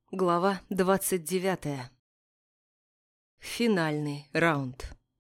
Глава 29. Финальный раунд.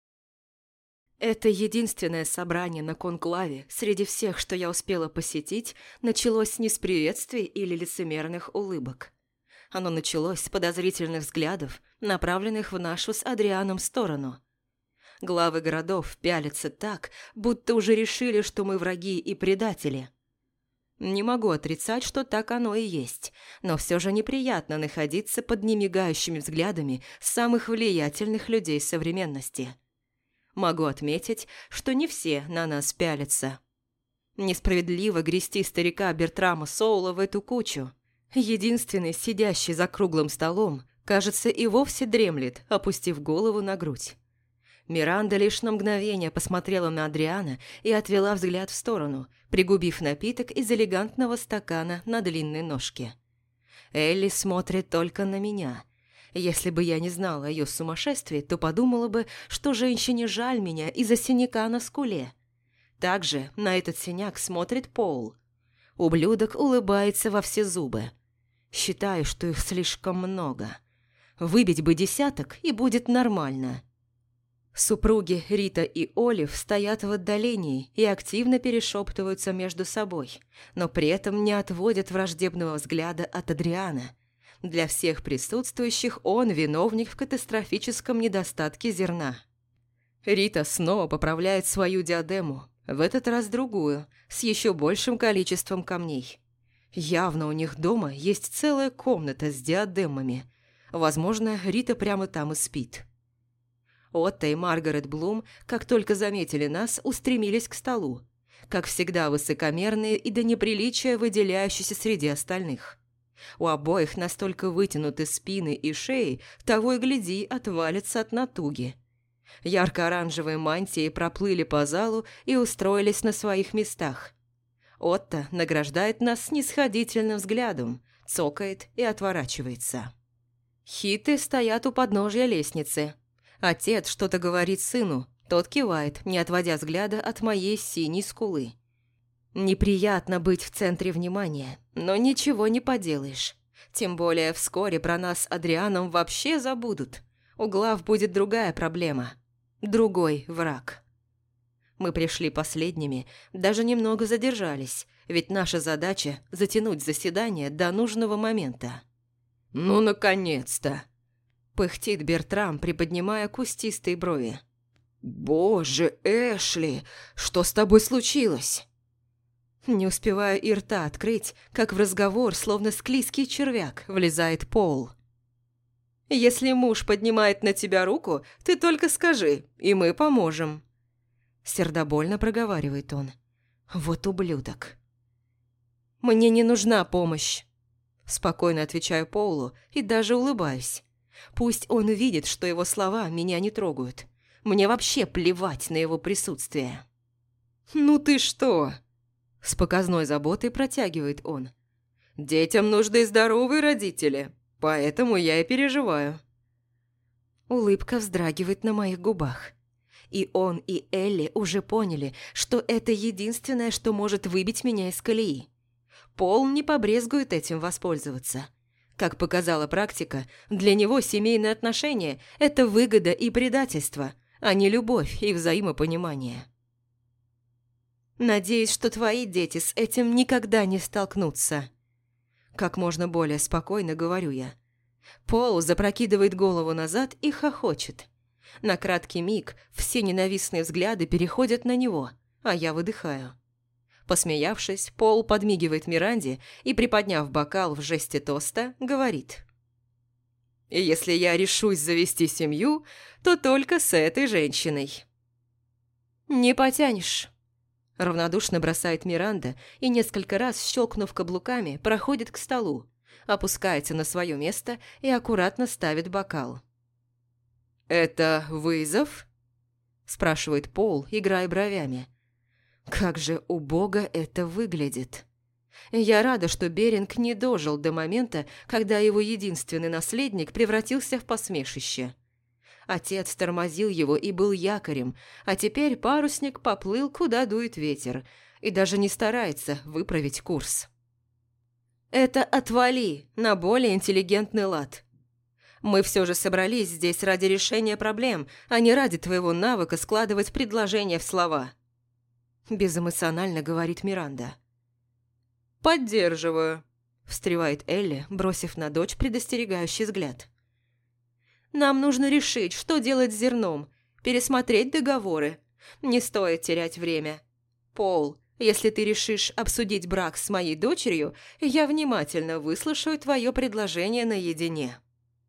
Это единственное собрание на конклаве среди всех, что я успела посетить, началось не с приветствий или лицемерных улыбок. Оно началось с подозрительных взглядов, направленных в нашу с Адрианом сторону. Главы городов пялятся так, будто уже решили, что мы враги и предатели. Не могу отрицать, что так оно и есть, но все же неприятно находиться под немигающими взглядами самых влиятельных людей современности. Могу отметить, что не все на нас пялятся. Несправедливо грести старика Бертрама Соула в эту кучу. Единственный, сидящий за круглым столом, кажется, и вовсе дремлет, опустив голову на грудь. Миранда лишь на мгновение посмотрела на Адриана и отвела взгляд в сторону, пригубив напиток из элегантного стакана на длинной ножке. Элли смотрит только на меня. Если бы я не знала о ее сумасшествии, то подумала бы, что женщине жаль меня из-за синяка на скуле. Также на этот синяк смотрит Пол. Ублюдок улыбается во все зубы. Считаю, что их слишком много. Выбить бы десяток, и будет нормально. Супруги Рита и Олив стоят в отдалении и активно перешептываются между собой, но при этом не отводят враждебного взгляда от Адриана. Для всех присутствующих он виновник в катастрофическом недостатке зерна. Рита снова поправляет свою диадему, в этот раз другую, с еще большим количеством камней. Явно у них дома есть целая комната с диадемами. Возможно, Рита прямо там и спит. Отто и Маргарет Блум, как только заметили нас, устремились к столу. Как всегда высокомерные и до неприличия выделяющиеся среди остальных. У обоих настолько вытянуты спины и шеи, того и гляди, отвалится от натуги. Ярко-оранжевые мантии проплыли по залу и устроились на своих местах. Отто награждает нас снисходительным взглядом, цокает и отворачивается. Хиты стоят у подножья лестницы. Отец что-то говорит сыну, тот кивает, не отводя взгляда от моей синей скулы. Неприятно быть в центре внимания, но ничего не поделаешь. Тем более вскоре про нас с Адрианом вообще забудут. У глав будет другая проблема. Другой враг. Мы пришли последними, даже немного задержались, ведь наша задача – затянуть заседание до нужного момента. «Ну, наконец-то!» Пыхтит Бертрам, приподнимая кустистые брови. «Боже, Эшли, что с тобой случилось?» Не успеваю и рта открыть, как в разговор, словно склизкий червяк, влезает Пол. «Если муж поднимает на тебя руку, ты только скажи, и мы поможем». Сердобольно проговаривает он. «Вот ублюдок». «Мне не нужна помощь», – спокойно отвечаю Полу и даже улыбаюсь. Пусть он видит, что его слова меня не трогают. Мне вообще плевать на его присутствие. «Ну ты что?» С показной заботой протягивает он. «Детям нужны здоровые родители, поэтому я и переживаю». Улыбка вздрагивает на моих губах. И он, и Элли уже поняли, что это единственное, что может выбить меня из колеи. Пол не побрезгует этим воспользоваться. Как показала практика, для него семейные отношения – это выгода и предательство, а не любовь и взаимопонимание. «Надеюсь, что твои дети с этим никогда не столкнутся». Как можно более спокойно говорю я. Пол запрокидывает голову назад и хохочет. На краткий миг все ненавистные взгляды переходят на него, а я выдыхаю. Посмеявшись, Пол подмигивает Миранде и, приподняв бокал в жесте тоста, говорит. «Если я решусь завести семью, то только с этой женщиной». «Не потянешь», – равнодушно бросает Миранда и, несколько раз щелкнув каблуками, проходит к столу, опускается на свое место и аккуратно ставит бокал. «Это вызов?» – спрашивает Пол, играя бровями. Как же убого это выглядит. Я рада, что Беринг не дожил до момента, когда его единственный наследник превратился в посмешище. Отец тормозил его и был якорем, а теперь парусник поплыл, куда дует ветер, и даже не старается выправить курс. Это отвали на более интеллигентный лад. Мы все же собрались здесь ради решения проблем, а не ради твоего навыка складывать предложения в слова. Безэмоционально говорит Миранда. «Поддерживаю», – встревает Элли, бросив на дочь предостерегающий взгляд. «Нам нужно решить, что делать с зерном, пересмотреть договоры. Не стоит терять время. Пол, если ты решишь обсудить брак с моей дочерью, я внимательно выслушаю твое предложение наедине».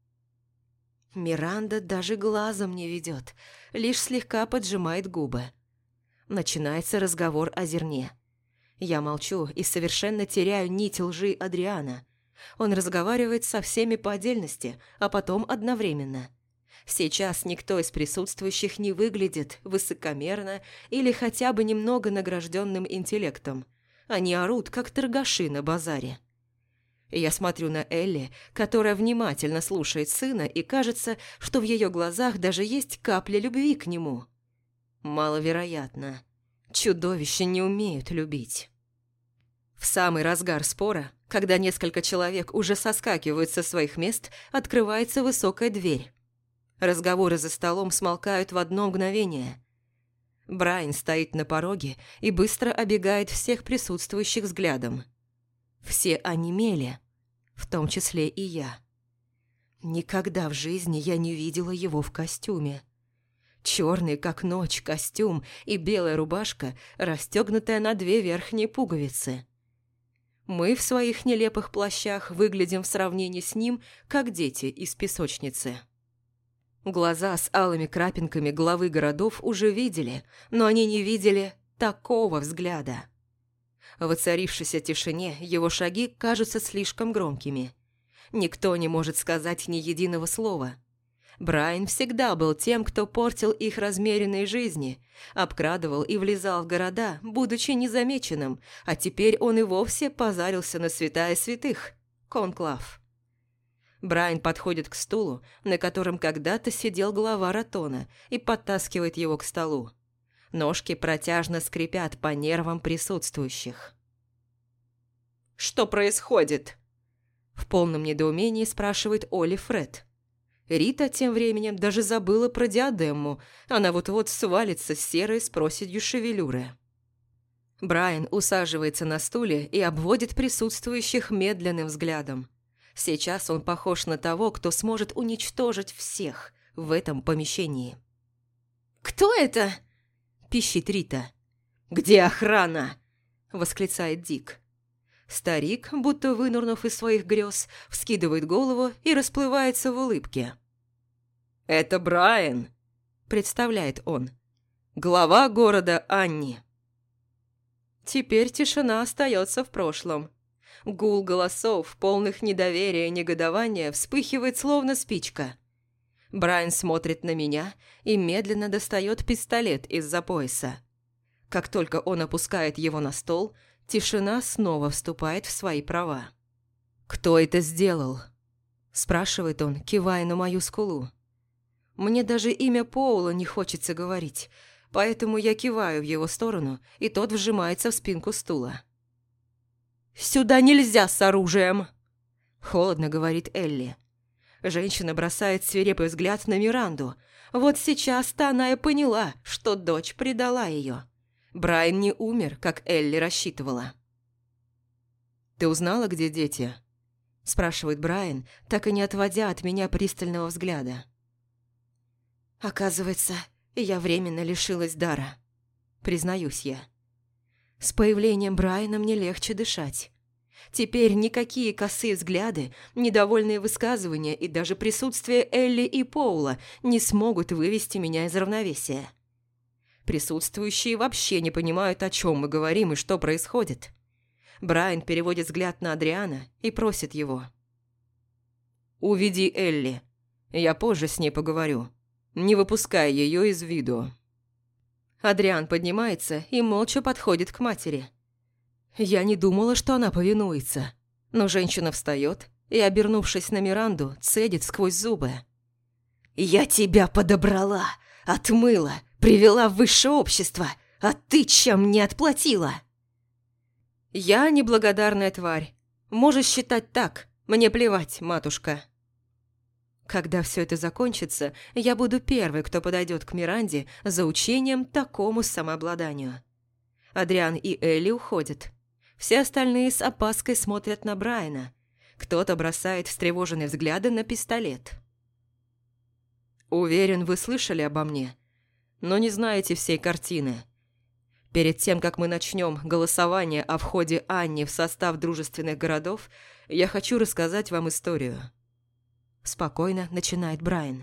Миранда даже глазом не ведет, лишь слегка поджимает губы. Начинается разговор о зерне. Я молчу и совершенно теряю нить лжи Адриана. Он разговаривает со всеми по отдельности, а потом одновременно. Сейчас никто из присутствующих не выглядит высокомерно или хотя бы немного награжденным интеллектом. Они орут, как торгаши на базаре. Я смотрю на Элли, которая внимательно слушает сына, и кажется, что в ее глазах даже есть капля любви к нему. Маловероятно. Чудовища не умеют любить. В самый разгар спора, когда несколько человек уже соскакивают со своих мест, открывается высокая дверь. Разговоры за столом смолкают в одно мгновение. Брайан стоит на пороге и быстро обегает всех присутствующих взглядом. Все онемели, в том числе и я. Никогда в жизни я не видела его в костюме. Черный, как ночь, костюм и белая рубашка, расстегнутая на 2 верхние пуговицы. Мы в своих нелепых плащах выглядим в сравнении с ним, как дети из песочницы. Глаза с алыми крапинками главы городов уже видели, но они не видели такого взгляда. В воцарившейся тишине его шаги кажутся слишком громкими. Никто не может сказать ни единого слова. Брайан всегда был тем, кто портил их размеренные жизни, обкрадывал и влезал в города, будучи незамеченным, а теперь он и вовсе позарился на святая святых – конклав. Брайан подходит к стулу, на котором когда-то сидел глава Ратона, и подтаскивает его к столу. Ножки протяжно скрипят по нервам присутствующих. «Что происходит?» В полном недоумении спрашивает Олли Фред. Рита тем временем даже забыла про диадему, она вот-вот свалится с серой с проседью шевелюры. Брайан усаживается на стуле и обводит присутствующих медленным взглядом. Сейчас он похож на того, кто сможет уничтожить всех в этом помещении. «Кто это?» – пищит Рита. «Где охрана?» – восклицает Дик. Старик, будто вынырнув из своих грез, вскидывает голову и расплывается в улыбке. «Это Брайан», – представляет он. «Глава города Анни». Теперь тишина остается в прошлом. Гул голосов, полных недоверия и негодования, вспыхивает словно спичка. Брайан смотрит на меня и медленно достает пистолет из-за пояса. Как только он опускает его на стол, тишина снова вступает в свои права. «Кто это сделал?» – спрашивает он, кивая на мою скулу. Мне даже имя Поула не хочется говорить, поэтому я киваю в его сторону, и тот вжимается в спинку стула. «Сюда нельзя с оружием!» – холодно говорит Элли. Женщина бросает свирепый взгляд на Миранду. Вот сейчас-то она и поняла, что дочь предала ее. Брайан не умер, как Элли рассчитывала. «Ты узнала, где дети?» – спрашивает Брайан, так и не отводя от меня пристального взгляда. «Оказывается, я временно лишилась дара», – признаюсь я. С появлением Брайана мне легче дышать. Теперь никакие косые взгляды, недовольные высказывания и даже присутствие Элли и Поула не смогут вывести меня из равновесия. Присутствующие вообще не понимают, о чем мы говорим и что происходит. Брайан переводит взгляд на Адриана и просит его. «Уведи Элли. Я позже с ней поговорю. Не выпускай ее из виду». Адриан поднимается и молча подходит к матери. Я не думала, что она повинуется, но женщина встает и, обернувшись на Миранду, цедит сквозь зубы. «Я тебя подобрала, отмыла, привела в высшее общество, а ты чем не отплатила?» «Я неблагодарная тварь. Можешь считать так. Мне плевать, матушка. Когда все это закончится, я буду первой, кто подойдет к Миранде за учением такому самообладанию. Адриан и Элли уходят. Все остальные с опаской смотрят на Брайана. Кто-то бросает встревоженные взгляды на пистолет. Уверен, вы слышали обо мне, но не знаете всей картины. Перед тем, как мы начнем голосование о входе Анни в состав дружественных городов, я хочу рассказать вам историю. Спокойно начинает Брайан.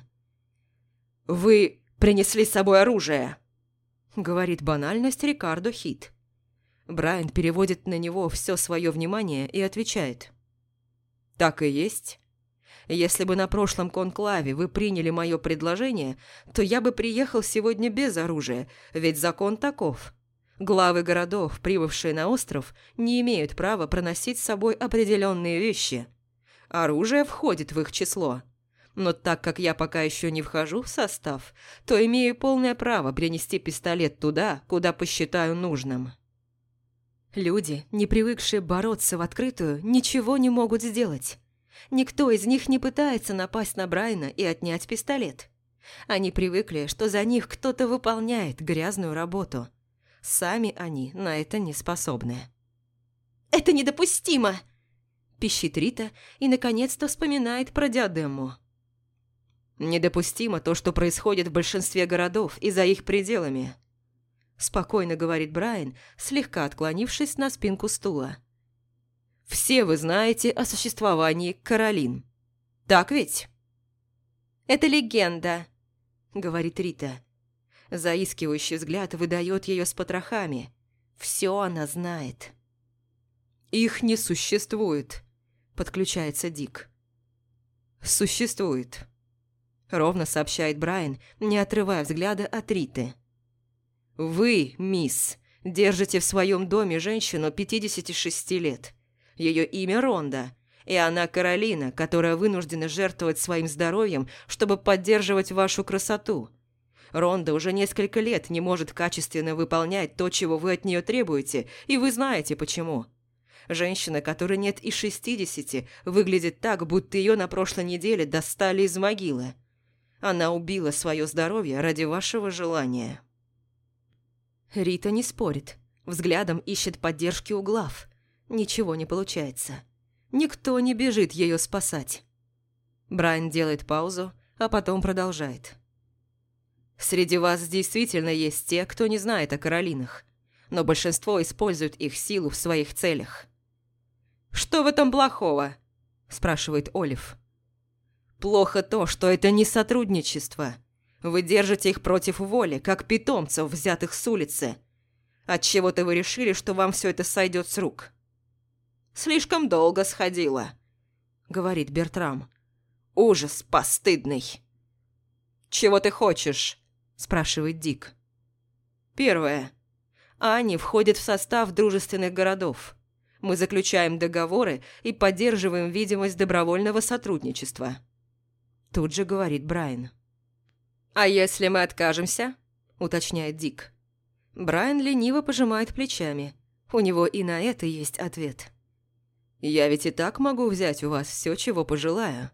«Вы принесли с собой оружие!» Говорит банальность Рикардо Хит. Брайан переводит на него все свое внимание и отвечает. «Так и есть. Если бы на прошлом конклаве вы приняли мое предложение, то я бы приехал сегодня без оружия, ведь закон таков. Главы городов, прибывшие на остров, не имеют права проносить с собой определенные вещи. Оружие входит в их число. Но так как я пока еще не вхожу в состав, то имею полное право принести пистолет туда, куда посчитаю нужным». Люди, не привыкшие бороться в открытую, ничего не могут сделать. Никто из них не пытается напасть на Брайана и отнять пистолет. Они привыкли, что за них кто-то выполняет грязную работу. Сами они на это не способны. «Это недопустимо!» – пищит Рита и, наконец-то, вспоминает про диадему. «Недопустимо то, что происходит в большинстве городов и за их пределами», – спокойно говорит Брайан, слегка отклонившись на спинку стула. «Все вы знаете о существовании Каролин. Так ведь?» «Это легенда», – говорит Рита. Заискивающий взгляд выдает ее с потрохами. Все она знает. «Их не существует», – подключается Дик. «Существует», – ровно сообщает Брайан, не отрывая взгляда от Риты. «Вы, мисс, держите в своем доме женщину 56 лет. Ее имя Ронда, и она Каролина, которая вынуждена жертвовать своим здоровьем, чтобы поддерживать вашу красоту. Ронда уже несколько лет не может качественно выполнять то, чего вы от нее требуете, и вы знаете почему. Женщина, которой нет и 60, выглядит так, будто ее на прошлой неделе достали из могилы. Она убила свое здоровье ради вашего желания». Рита не спорит, взглядом ищет поддержки у глав. Ничего не получается. Никто не бежит ее спасать. Брайан делает паузу, а потом продолжает. «Среди вас действительно есть те, кто не знает о Каролинах, но большинство использует их силу в своих целях». «Что в этом плохого?» – спрашивает Олив. «Плохо то, что это не сотрудничество. Вы держите их против воли, как питомцев, взятых с улицы. Отчего-то вы решили, что вам все это сойдет с рук». «Слишком долго сходило», — говорит Бертрам. «Ужас постыдный». «Чего ты хочешь?» — спрашивает Дик. Первое. Ани входит в состав дружественных городов. Мы заключаем договоры и поддерживаем видимость добровольного сотрудничества. Тут же говорит Брайан. «А если мы откажемся?» – уточняет Дик. Брайан лениво пожимает плечами. У него и на это есть ответ. «Я ведь и так могу взять у вас все, чего пожелаю».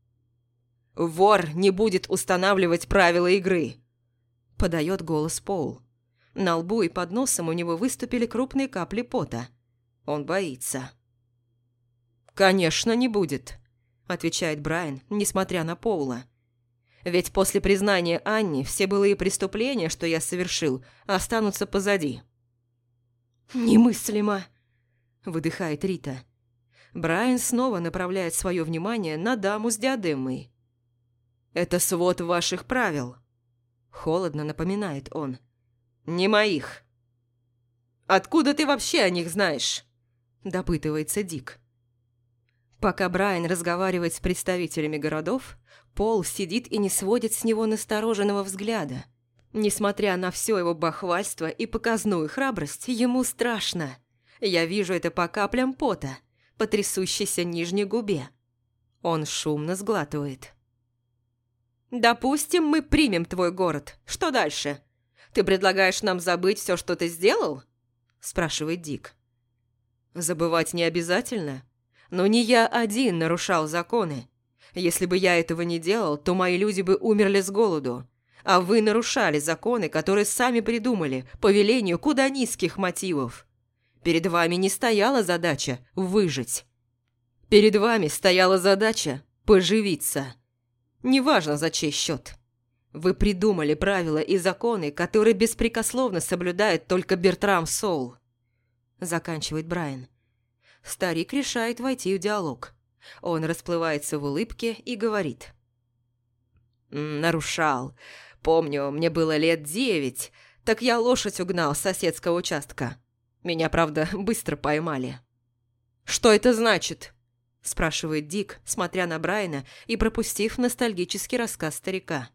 «Вор не будет устанавливать правила игры», – подает голос Пол. На лбу и под носом у него выступили крупные капли пота. Он боится. «Конечно, не будет», – отвечает Брайан, несмотря на Поула. «Ведь после признания Анни все былые преступления, что я совершил, останутся позади». «Немыслимо», – выдыхает Рита. Брайан снова направляет свое внимание на даму с диадемой. «Это свод ваших правил», – холодно напоминает он. «Не моих». «Откуда ты вообще о них знаешь?» – допытывается Дик. Пока Брайан разговаривает с представителями городов, Пол сидит и не сводит с него настороженного взгляда. Несмотря на все его бахвальство и показную храбрость, ему страшно. Я вижу это по каплям пота, по трясущейся нижней губе. Он шумно сглатывает. «Допустим, мы примем твой город. Что дальше? Ты предлагаешь нам забыть все, что ты сделал?» – спрашивает Дик. «Забывать не обязательно. Но не я один нарушал законы. Если бы я этого не делал, то мои люди бы умерли с голоду. А вы нарушали законы, которые сами придумали, по велению куда низких мотивов. Перед вами не стояла задача выжить. Перед вами стояла задача поживиться. Неважно, за чей счет. Вы придумали правила и законы, которые беспрекословно соблюдает только Бертрам Соул. Заканчивает Брайан. Старик решает войти в диалог. Он расплывается в улыбке и говорит. «Нарушал. Помню, мне было лет 9, так я лошадь угнал с соседского участка. Меня, правда, быстро поймали». «Что это значит?» – спрашивает Дик, смотря на Брайана и пропустив ностальгический рассказ старика.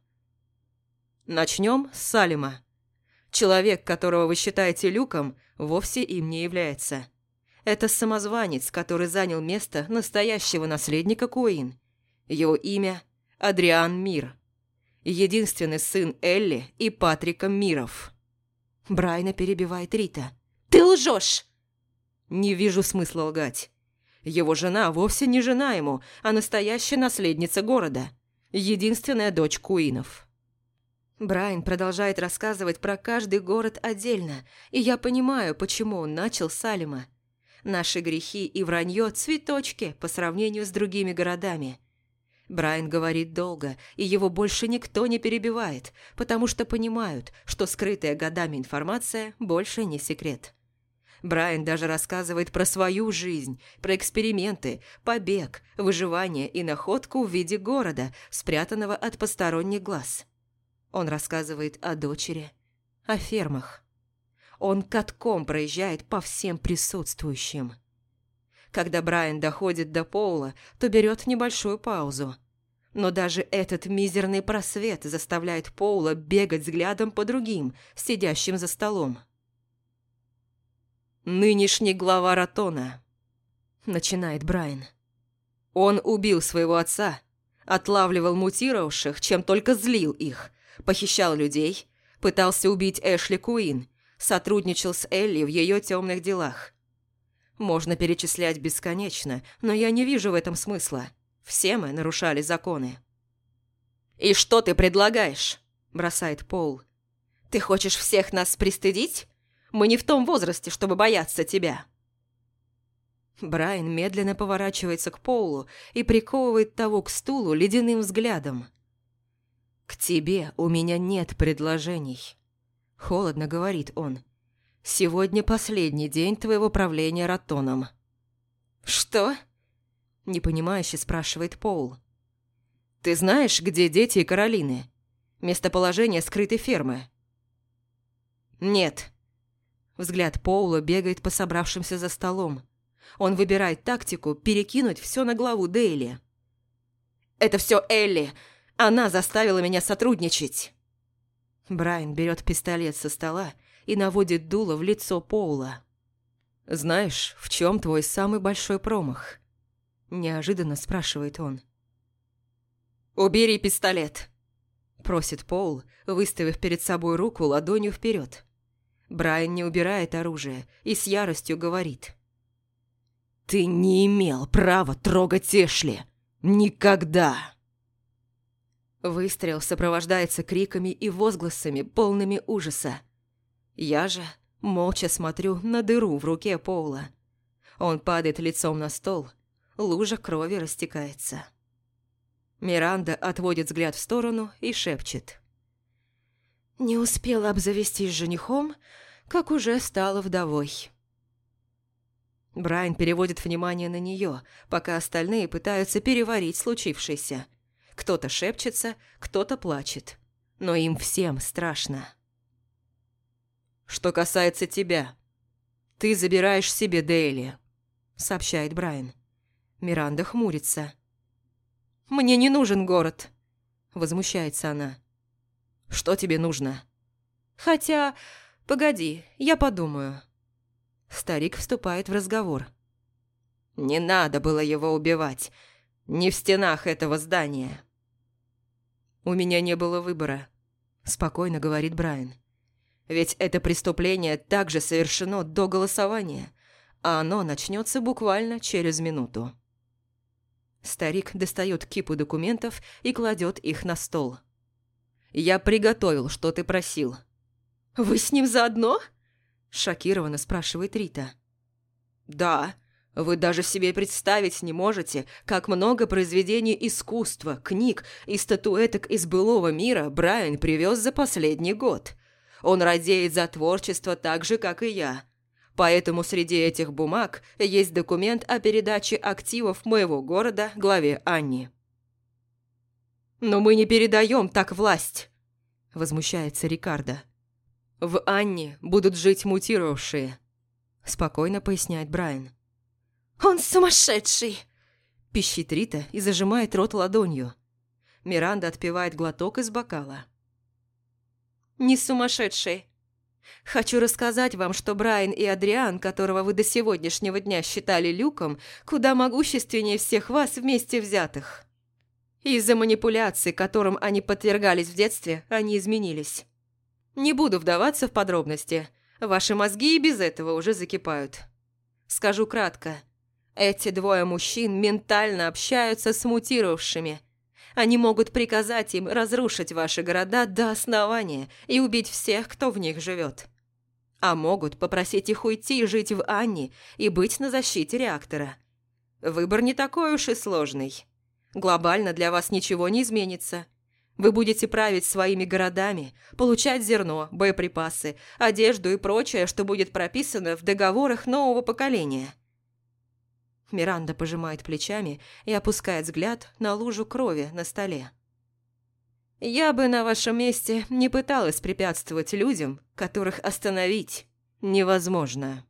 Начнем с Салима. Человек, которого вы считаете Люком, вовсе им не является. Это самозванец, который занял место настоящего наследника Куин. Его имя – Адриан Мир. Единственный сын Элли и Патрика Миров. Брайана перебивает Рита. «Ты лжешь!» Не вижу смысла лгать. Его жена вовсе не жена ему, а настоящая наследница города. Единственная дочь Куинов. Брайан продолжает рассказывать про каждый город отдельно, и я понимаю, почему он начал с Салима. Наши грехи и вранье – цветочки по сравнению с другими городами. Брайан говорит долго, и его больше никто не перебивает, потому что понимают, что скрытая годами информация больше не секрет. Брайан даже рассказывает про свою жизнь, про эксперименты, побег, выживание и находку в виде города, спрятанного от посторонних глаз. Он рассказывает о дочери, о фермах. Он катком проезжает по всем присутствующим. Когда Брайан доходит до Поула, то берет небольшую паузу. Но даже этот мизерный просвет заставляет Поула бегать взглядом по другим, сидящим за столом. «Нынешний глава Ратона», – начинает Брайан. «Он убил своего отца, отлавливал мутировавших, чем только злил их, похищал людей, пытался убить Эшли Куин, сотрудничал с Элли в ее темных делах. Можно перечислять бесконечно, но я не вижу в этом смысла. Все мы нарушали законы». «И что ты предлагаешь?» – бросает Пол. «Ты хочешь всех нас пристыдить? Мы не в том возрасте, чтобы бояться тебя». Брайан медленно поворачивается к Полу и приковывает того к стулу ледяным взглядом. «К тебе у меня нет предложений», – холодно говорит он. «Сегодня последний день твоего правления Ратоном». «Что?» – непонимающе спрашивает Пол. «Ты знаешь, где дети и Каролины? Местоположение скрытой фермы?» «Нет». Взгляд Поула бегает по собравшимся за столом. Он выбирает тактику перекинуть все на главу Дейли. «Это все Элли! Она заставила меня сотрудничать!» Брайан берет пистолет со стола и наводит дуло в лицо Поула. «Знаешь, в чем твой самый большой промах?» Неожиданно спрашивает он. «Убери пистолет!» Просит Поул, выставив перед собой руку ладонью вперед. Брайан не убирает оружие и с яростью говорит. «Ты не имел права трогать Эшли! Никогда!» Выстрел сопровождается криками и возгласами, полными ужаса. Я же молча смотрю на дыру в руке Поула. Он падает лицом на стол, лужа крови растекается. Миранда отводит взгляд в сторону и шепчет. «Не успела обзавестись женихом, как уже стала вдовой». Брайан переводит внимание на нее, пока остальные пытаются переварить случившееся. Кто-то шепчется, кто-то плачет. Но им всем страшно. «Что касается тебя, ты забираешь себе Дейли», — сообщает Брайан. Миранда хмурится. «Мне не нужен город», — возмущается она. «Что тебе нужно?» «Хотя... Погоди, я подумаю». Старик вступает в разговор. «Не надо было его убивать. Не в стенах этого здания». «У меня не было выбора», – спокойно говорит Брайан. «Ведь это преступление также совершено до голосования, а оно начнется буквально через минуту». Старик достает кипу документов и кладет их на стол. «Я приготовил, что ты просил». «Вы с ним заодно?» – шокированно спрашивает Рита. «Да, вы даже себе представить не можете, как много произведений искусства, книг и статуэток из былого мира Брайан привез за последний год. Он радеет за творчество так же, как и я. Поэтому среди этих бумаг есть документ о передаче активов моего города главе Анни». «Но мы не передаем так власть», – возмущается Рикардо. «В Анне будут жить мутировавшие», – спокойно поясняет Брайан. «Он сумасшедший!» – пищит Рита и зажимает рот ладонью. Миранда отпивает глоток из бокала. «Не сумасшедший. Хочу рассказать вам, что Брайан и Адриан, которого вы до сегодняшнего дня считали Люком, куда могущественнее всех вас вместе взятых. Из-за манипуляций, которым они подвергались в детстве, они изменились. Не буду вдаваться в подробности. Ваши мозги и без этого уже закипают. Скажу кратко. Эти двое мужчин ментально общаются с мутировавшими. Они могут приказать им разрушить ваши города до основания и убить всех, кто в них живет. А могут попросить их уйти жить в Анне и быть на защите реактора. Выбор не такой уж и сложный. Глобально для вас ничего не изменится. Вы будете править своими городами, получать зерно, боеприпасы, одежду и прочее, что будет прописано в договорах нового поколения». Миранда пожимает плечами и опускает взгляд на лужу крови на столе. «Я бы на вашем месте не пыталась препятствовать людям, которых остановить невозможно».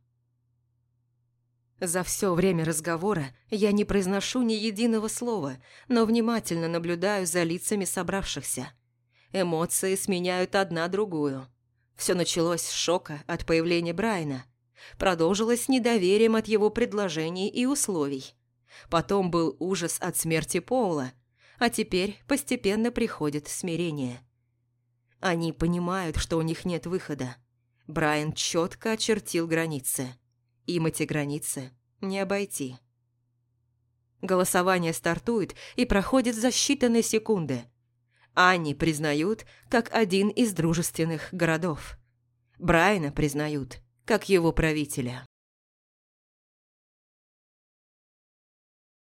За все время разговора я не произношу ни единого слова, но внимательно наблюдаю за лицами собравшихся. Эмоции сменяют одна другую. Все началось с шока от появления Брайана. Продолжилось недоверием от его предложений и условий. Потом был ужас от смерти Поула, а теперь постепенно приходит смирение. Они понимают, что у них нет выхода. Брайан четко очертил границы. Им эти границы не обойти. Голосование стартует и проходит за считанные секунды. Анни признают как один из дружественных городов. Брайана признают как его правителя.